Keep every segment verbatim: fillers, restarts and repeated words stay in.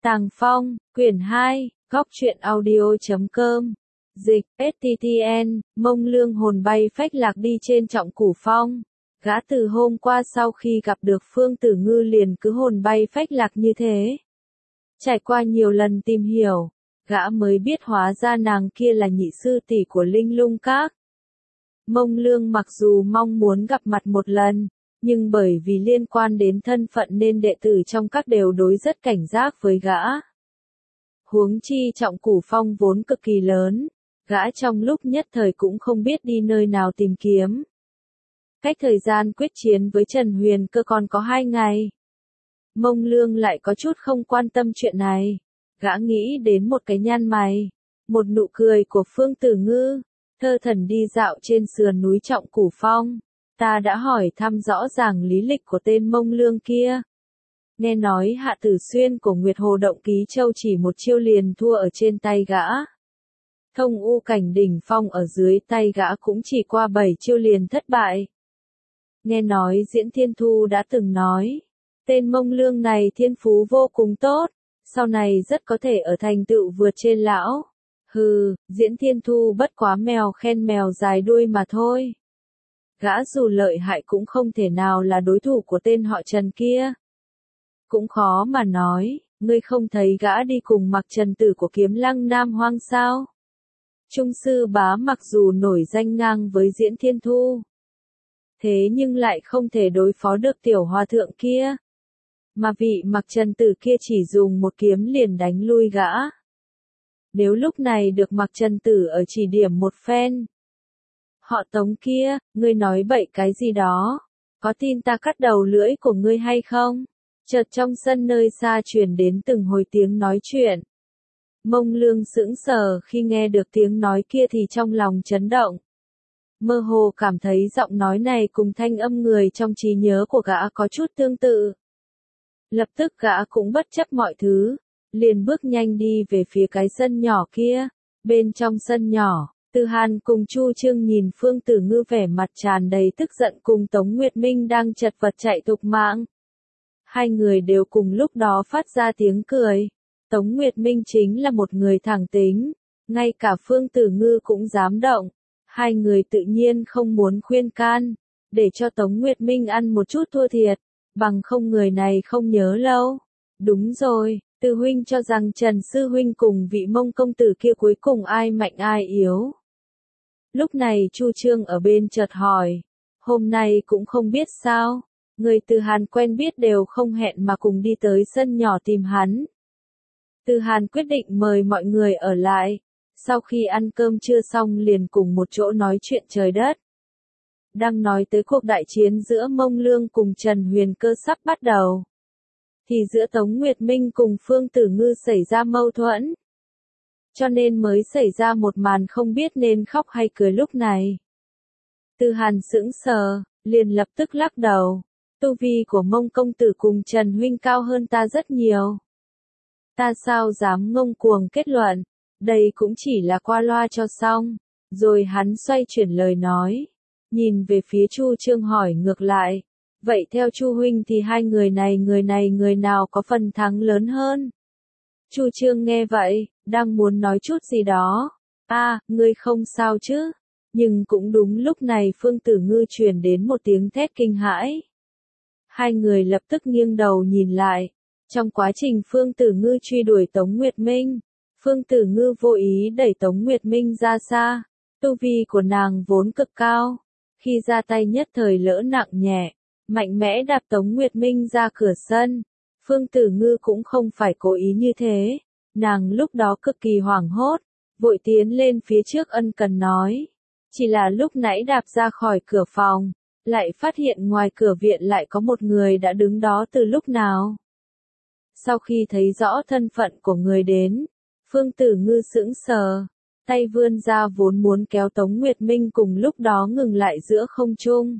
Tàng Phong, quyển hai, góc truyện audio chấm com. Dịch, ét tê tê en, Mông Lương hồn bay phách lạc đi trên Trọng Cửu Phong. Gã từ hôm qua sau khi gặp được Phương Tử Ngư liền cứ hồn bay phách lạc như thế. Trải qua nhiều lần tìm hiểu, gã mới biết hóa ra nàng kia là nhị sư tỷ của Linh Lung Các. Mông Lương mặc dù mong muốn gặp mặt một lần, nhưng bởi vì liên quan đến thân phận nên đệ tử trong các đều đối rất cảnh giác với gã. Huống chi Trọng Cửu Phong vốn cực kỳ lớn, gã trong lúc nhất thời cũng không biết đi nơi nào tìm kiếm. Cách thời gian quyết chiến với Trần Huyền Cơ còn có hai ngày. Mông Lương lại có chút không quan tâm chuyện này. Gã nghĩ đến một cái nhăn mày, một nụ cười của Phương Tử Ngư, thơ thẩn đi dạo trên sườn núi Trọng Cửu Phong. Ta đã hỏi thăm rõ ràng lý lịch của tên Mông Lương kia. Nghe nói Hạ Tử Xuyên của Nguyệt Hồ Động Ký Châu chỉ một chiêu liền thua ở trên tay gã. Thông U Cảnh Đỉnh Phong ở dưới tay gã cũng chỉ qua bảy chiêu liền thất bại. Nghe nói Diễn Thiên Thu đã từng nói, tên Mông Lương này thiên phú vô cùng tốt, sau này rất có thể ở thành tựu vượt trên lão. Hừ, Diễn Thiên Thu bất quá mèo khen mèo dài đuôi mà thôi. Gã dù lợi hại cũng không thể nào là đối thủ của tên họ Trần kia. Cũng khó mà nói, ngươi không thấy gã đi cùng Mặc Trần Tử của Kiếm Lăng Nam Hoang sao? Trung sư bá mặc dù nổi danh ngang với Diễn Thiên Thu, thế nhưng lại không thể đối phó được tiểu hòa thượng kia. Mà vị Mặc Trần Tử kia chỉ dùng một kiếm liền đánh lui gã. Nếu lúc này được Mặc Trần Tử ở chỉ điểm một phen. Họ Tống kia, ngươi nói bậy cái gì đó? Có tin ta cắt đầu lưỡi của ngươi hay không? Chợt trong sân nơi xa truyền đến từng hồi tiếng nói chuyện. Mông Lương sững sờ khi nghe được tiếng nói kia thì trong lòng chấn động. Mơ hồ cảm thấy giọng nói này cùng thanh âm người trong trí nhớ của gã có chút tương tự. Lập tức gã cũng bất chấp mọi thứ, liền bước nhanh đi về phía cái sân nhỏ kia. Bên trong sân nhỏ, Từ Hàn cùng Chu Trương nhìn Phương Tử Ngư vẻ mặt tràn đầy tức giận cùng Tống Nguyệt Minh đang chật vật chạy thục mạng. Hai người đều cùng lúc đó phát ra tiếng cười. Tống Nguyệt Minh chính là một người thẳng tính, ngay cả Phương Tử Ngư cũng dám động. Hai người tự nhiên không muốn khuyên can, để cho Tống Nguyệt Minh ăn một chút thua thiệt, bằng không người này không nhớ lâu. Đúng rồi, Từ huynh cho rằng Trần Sư huynh cùng vị Mông công tử kia cuối cùng ai mạnh ai yếu. Lúc này Chu Trương ở bên chợt hỏi, hôm nay cũng không biết sao, người Từ Hàn quen biết đều không hẹn mà cùng đi tới sân nhỏ tìm hắn. Từ Hàn quyết định mời mọi người ở lại, sau khi ăn cơm trưa xong liền cùng một chỗ nói chuyện trời đất. Đang nói tới cuộc đại chiến giữa Mông Lương cùng Trần Huyền Cơ sắp bắt đầu, thì giữa Tống Nguyệt Minh cùng Phương Tử Ngư xảy ra mâu thuẫn. Cho nên mới xảy ra một màn không biết nên khóc hay cười lúc này. Từ Hàn sững sờ, liền lập tức lắc đầu. Tu vi của Mông công tử cùng Trần huynh cao hơn ta rất nhiều. Ta sao dám ngông cuồng kết luận, đây cũng chỉ là qua loa cho xong. Rồi hắn xoay chuyển lời nói, nhìn về phía Chu Trương hỏi ngược lại. Vậy theo Chu huynh thì hai người này người này người nào có phần thắng lớn hơn? Chu Trương nghe vậy, đang muốn nói chút gì đó. A, à, ngươi không sao chứ? Nhưng cũng đúng lúc này Phương Tử Ngư truyền đến một tiếng thét kinh hãi. Hai người lập tức nghiêng đầu nhìn lại. Trong quá trình Phương Tử Ngư truy đuổi Tống Nguyệt Minh, Phương Tử Ngư vô ý đẩy Tống Nguyệt Minh ra xa. Tu vi của nàng vốn cực cao, khi ra tay nhất thời lỡ nặng nhẹ, mạnh mẽ đạp Tống Nguyệt Minh ra cửa sân. Phương Tử Ngư cũng không phải cố ý như thế, nàng lúc đó cực kỳ hoảng hốt, vội tiến lên phía trước ân cần nói. Chỉ là lúc nãy đạp ra khỏi cửa phòng, lại phát hiện ngoài cửa viện lại có một người đã đứng đó từ lúc nào. Sau khi thấy rõ thân phận của người đến, Phương Tử Ngư sững sờ, tay vươn ra vốn muốn kéo Tống Nguyệt Minh cùng lúc đó ngừng lại giữa không trung.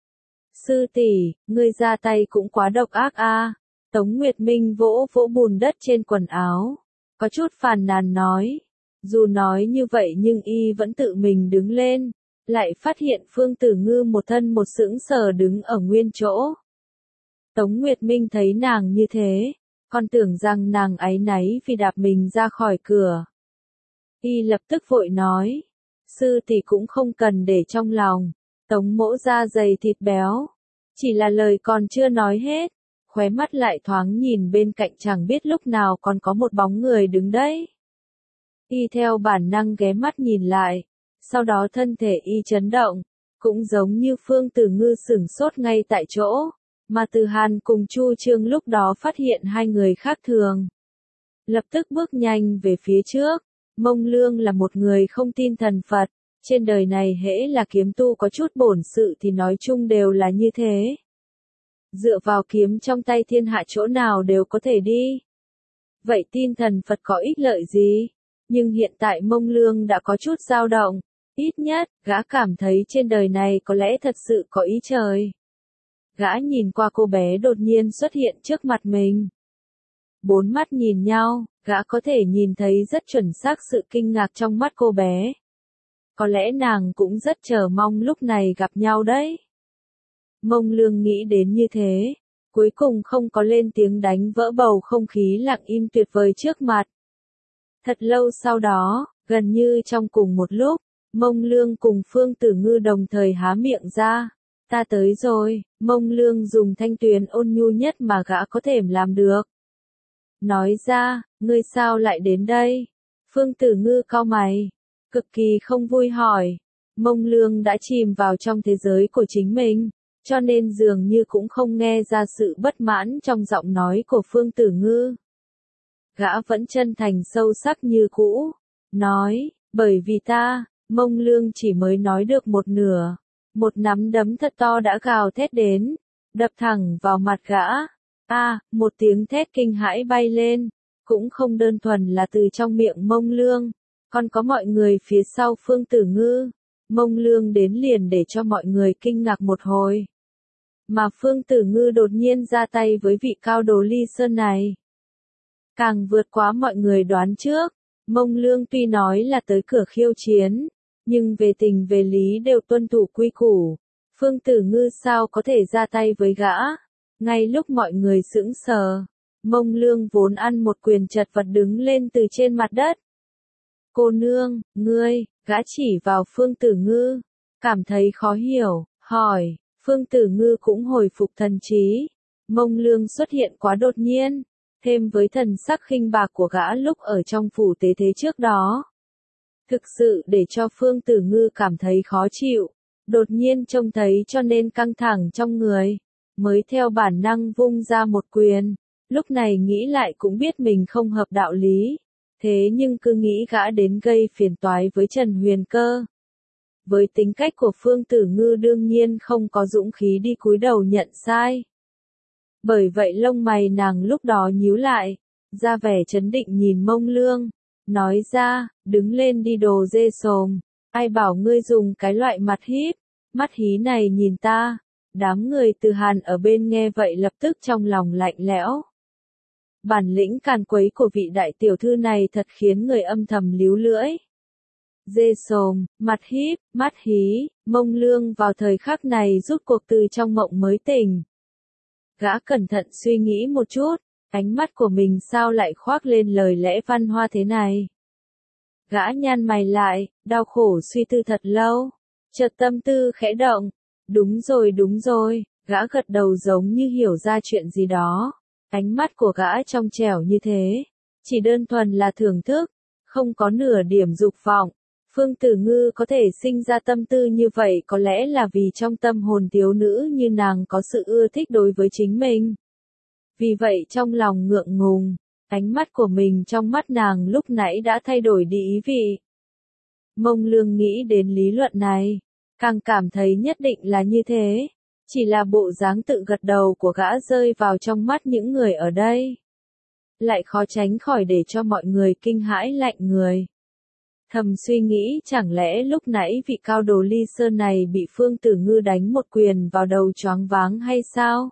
Sư tỷ, ngươi ra tay cũng quá độc ác a. Tống Nguyệt Minh vỗ vỗ bùn đất trên quần áo, có chút phàn nàn nói. Dù nói như vậy nhưng y vẫn tự mình đứng lên, lại phát hiện Phương Tử Ngư một thân một sững sờ đứng ở nguyên chỗ. Tống Nguyệt Minh thấy nàng như thế, Con tưởng rằng nàng áy náy vì đạp mình ra khỏi cửa. Y lập tức vội nói, sư tỷ cũng không cần để trong lòng, Tống mỗ da dày thịt béo. Chỉ là lời còn chưa nói hết, khóe mắt lại thoáng nhìn bên cạnh chẳng biết lúc nào còn có một bóng người đứng đấy. Y theo bản năng ghé mắt nhìn lại, sau đó thân thể y chấn động, cũng giống như Phương Tử Ngư sửng sốt ngay tại chỗ, mà Từ Hàn cùng Chu Trương lúc đó phát hiện hai người khác thường. Lập tức bước nhanh về phía trước, Mông Lương là một người không tin thần Phật, trên đời này hễ là kiếm tu có chút bổn sự thì nói chung đều là như thế. Dựa vào kiếm trong tay thiên hạ chỗ nào đều có thể đi. Vậy tin thần Phật có ích lợi gì? Nhưng hiện tại Mông Lương đã có chút dao động, ít nhất, gã cảm thấy trên đời này có lẽ thật sự có ý trời. Gã nhìn qua cô bé đột nhiên xuất hiện trước mặt mình. Bốn mắt nhìn nhau, gã có thể nhìn thấy rất chuẩn xác sự kinh ngạc trong mắt cô bé. Có lẽ nàng cũng rất chờ mong lúc này gặp nhau đấy. Mông Lương nghĩ đến như thế, cuối cùng không có lên tiếng đánh vỡ bầu không khí lặng im tuyệt vời trước mặt. Thật lâu sau đó, gần như trong cùng một lúc, Mông Lương cùng Phương Tử Ngư đồng thời há miệng ra. Ta tới rồi, Mông Lương dùng thanh tuyền ôn nhu nhất mà gã có thể làm được. Nói ra, ngươi sao lại đến đây? Phương Tử Ngư cau mày, cực kỳ không vui hỏi. Mông Lương đã chìm vào trong thế giới của chính mình, cho nên dường như cũng không nghe ra sự bất mãn trong giọng nói của Phương Tử Ngư. Gã vẫn chân thành sâu sắc như cũ, nói, bởi vì ta, Mông Lương chỉ mới nói được một nửa. Một nắm đấm thật to đã gào thét đến, đập thẳng vào mặt gã. A, một tiếng thét kinh hãi bay lên, cũng không đơn thuần là từ trong miệng Mông Lương, còn có mọi người phía sau Phương Tử Ngư. Mông Lương đến liền để cho mọi người kinh ngạc một hồi. Mà Phương Tử Ngư đột nhiên ra tay với vị cao đồ ly sơn này. Càng vượt quá mọi người đoán trước, Mông Lương tuy nói là tới cửa khiêu chiến, nhưng về tình về lý đều tuân thủ quy củ. Phương Tử Ngư sao có thể ra tay với gã? Ngay lúc mọi người sững sờ, Mông Lương vốn ăn một quyền chật vật đứng lên từ trên mặt đất. Cô nương, ngươi, gã chỉ vào Phương Tử Ngư, cảm thấy khó hiểu, hỏi, Phương Tử Ngư cũng hồi phục thần trí. Mông Lương xuất hiện quá đột nhiên, thêm với thần sắc khinh bạc của gã lúc ở trong phủ tế thế trước đó. Thực sự để cho Phương Tử Ngư cảm thấy khó chịu, đột nhiên trông thấy cho nên căng thẳng trong người, mới theo bản năng vung ra một quyền, lúc này nghĩ lại cũng biết mình không hợp đạo lý, thế nhưng cứ nghĩ gã đến gây phiền toái với Trần Huyền Cơ. Với tính cách của Phương Tử Ngư đương nhiên không có dũng khí đi cúi đầu nhận sai. Bởi vậy lông mày nàng lúc đó nhíu lại, ra vẻ trấn định nhìn Mông Lương. Nói ra, đứng lên đi đồ dê sồm, ai bảo ngươi dùng cái loại mặt híp, mắt hí này nhìn ta. Đám người Từ Hàn ở bên nghe vậy lập tức trong lòng lạnh lẽo. Bản lĩnh càn quấy của vị đại tiểu thư này thật khiến người âm thầm líu lưỡi. Dê sồm, mặt híp, mắt hí, Mông Lương vào thời khắc này rút cuộc từ trong mộng mới tỉnh. Gã cẩn thận suy nghĩ một chút. Ánh mắt của mình sao lại khoác lên lời lẽ văn hoa thế này? Gã nhăn mày lại, đau khổ suy tư thật lâu. Chợt tâm tư khẽ động. Đúng rồi đúng rồi, gã gật đầu giống như hiểu ra chuyện gì đó. Ánh mắt của gã trong trẻo như thế. Chỉ đơn thuần là thưởng thức, không có nửa điểm dục vọng. Phương Tử Ngư có thể sinh ra tâm tư như vậy có lẽ là vì trong tâm hồn thiếu nữ như nàng có sự ưa thích đối với chính mình. Vì vậy trong lòng ngượng ngùng, ánh mắt của mình trong mắt nàng lúc nãy đã thay đổi đi ý vị. Mông Lương nghĩ đến lý luận này, càng cảm thấy nhất định là như thế, chỉ là bộ dáng tự gật đầu của gã rơi vào trong mắt những người ở đây. Lại khó tránh khỏi để cho mọi người kinh hãi lạnh người. Thầm suy nghĩ chẳng lẽ lúc nãy vị cao đồ ly sơn này bị Phương Tử Ngư đánh một quyền vào đầu choáng váng hay sao?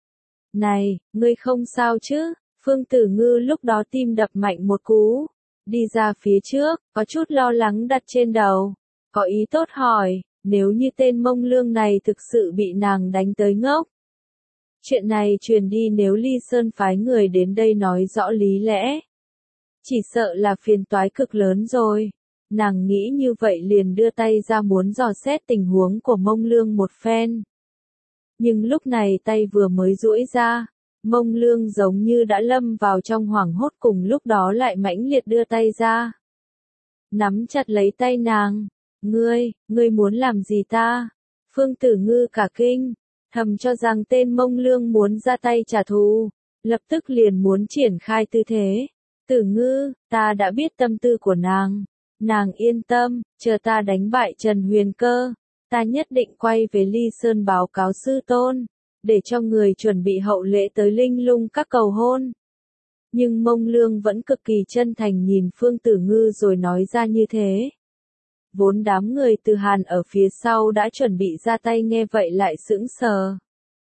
Này, ngươi không sao chứ? Phương Tử Ngư lúc đó tim đập mạnh một cú, đi ra phía trước, có chút lo lắng đặt trên đầu, có ý tốt hỏi, nếu như tên Mông Lương này thực sự bị nàng đánh tới ngốc. Chuyện này truyền đi nếu Ly Sơn phái người đến đây nói rõ lý lẽ. Chỉ sợ là phiền toái cực lớn rồi. Nàng nghĩ như vậy liền đưa tay ra muốn dò xét tình huống của Mông Lương một phen. Nhưng lúc này tay vừa mới duỗi ra, Mông Lương giống như đã lâm vào trong hoảng hốt, cùng lúc đó lại mãnh liệt đưa tay ra. Nắm chặt lấy tay nàng. Ngươi, ngươi muốn làm gì ta? Phương Tử Ngư cả kinh, thầm cho rằng tên Mông Lương muốn ra tay trả thù, lập tức liền muốn triển khai tư thế. Tử Ngư, ta đã biết tâm tư của nàng. Nàng yên tâm, chờ ta đánh bại Trần Huyền Cơ, ta nhất định quay về Ly Sơn báo cáo sư tôn, để cho người chuẩn bị hậu lễ tới Linh Lung các cầu hôn. Nhưng Mông Lương vẫn cực kỳ chân thành nhìn Phương Tử Ngư rồi nói ra như thế. Vốn đám người Từ Hàn ở phía sau đã chuẩn bị ra tay nghe vậy lại sững sờ.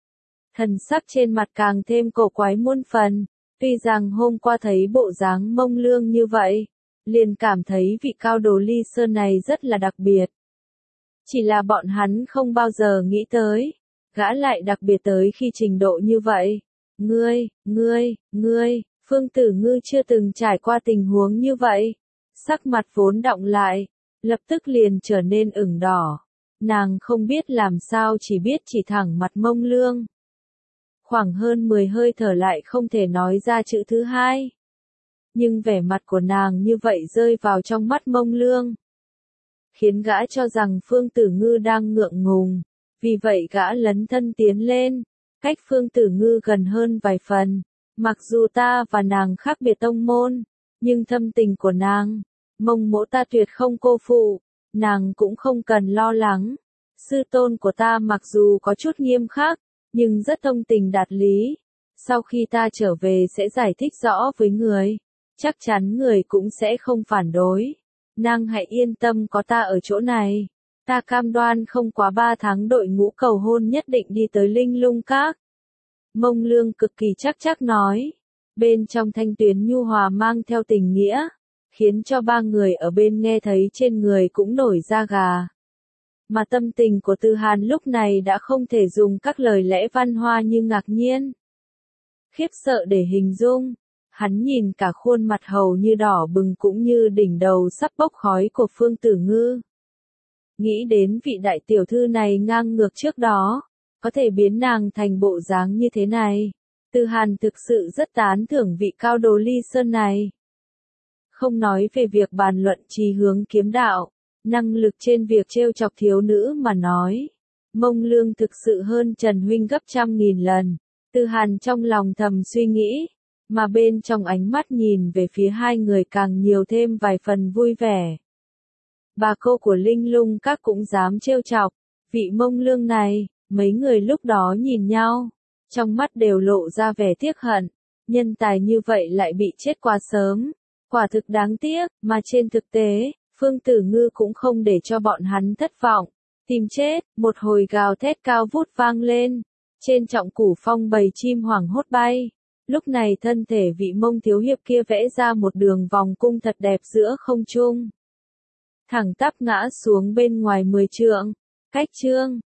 Thần sắc trên mặt càng thêm cổ quái muôn phần, tuy rằng hôm qua thấy bộ dáng Mông Lương như vậy, liền cảm thấy vị cao đồ Ly Sơn này rất là đặc biệt. Chỉ là bọn hắn không bao giờ nghĩ tới, gã lại đặc biệt tới khi trình độ như vậy. Ngươi, ngươi, ngươi, Phương Tử Ngư chưa từng trải qua tình huống như vậy. Sắc mặt vốn đọng lại, lập tức liền trở nên ửng đỏ. Nàng không biết làm sao, chỉ biết chỉ thẳng mặt Mông Lương. Khoảng hơn mười hơi thở lại không thể nói ra chữ thứ hai. Nhưng vẻ mặt của nàng như vậy rơi vào trong mắt Mông Lương, khiến gã cho rằng Phương Tử Ngư đang ngượng ngùng. Vì vậy gã lấn thân tiến lên, cách Phương Tử Ngư gần hơn vài phần. Mặc dù ta và nàng khác biệt tông môn, nhưng thâm tình của nàng, Mông mỗ ta tuyệt không cô phụ, nàng cũng không cần lo lắng. Sư tôn của ta mặc dù có chút nghiêm khắc, nhưng rất thông tình đạt lý. Sau khi ta trở về sẽ giải thích rõ với người, chắc chắn người cũng sẽ không phản đối. Nàng hãy yên tâm, có ta ở chỗ này, ta cam đoan không quá ba tháng đội ngũ cầu hôn nhất định đi tới Linh Lung Các. Mông Lương cực kỳ chắc chắc nói, bên trong thanh tuyến nhu hòa mang theo tình nghĩa, khiến cho ba người ở bên nghe thấy trên người cũng nổi da gà. Mà tâm tình của Từ Hàn lúc này đã không thể dùng các lời lẽ văn hoa như ngạc nhiên, khiếp sợ để hình dung. Hắn nhìn cả khuôn mặt hầu như đỏ bừng cũng như đỉnh đầu sắp bốc khói của Phương Tử Ngư. Nghĩ đến vị đại tiểu thư này ngang ngược trước đó, có thể biến nàng thành bộ dáng như thế này. Từ Hàn thực sự rất tán thưởng vị cao đồ Ly Sơn này. Không nói về việc bàn luận chí hướng kiếm đạo, năng lực trên việc trêu chọc thiếu nữ mà nói, Mông Lương thực sự hơn Trần Huynh gấp trăm nghìn lần. Từ Hàn trong lòng thầm suy nghĩ, mà bên trong ánh mắt nhìn về phía hai người càng nhiều thêm vài phần vui vẻ. Bà cô của Linh Lung Các cũng dám trêu chọc vị Mông Lương này. Mấy người lúc đó nhìn nhau, trong mắt đều lộ ra vẻ tiếc hận. Nhân tài như vậy lại bị chết quá sớm, quả thực đáng tiếc. Mà trên thực tế, Phương Tử Ngư cũng không để cho bọn hắn thất vọng. Tìm chết, một hồi gào thét cao vút vang lên. Trên trọng củ phong bầy chim hoảng hốt bay. Lúc này thân thể vị Mông thiếu hiệp kia vẽ ra một đường vòng cung thật đẹp giữa không trung, thẳng tắp ngã xuống bên ngoài mười trượng. Cách chương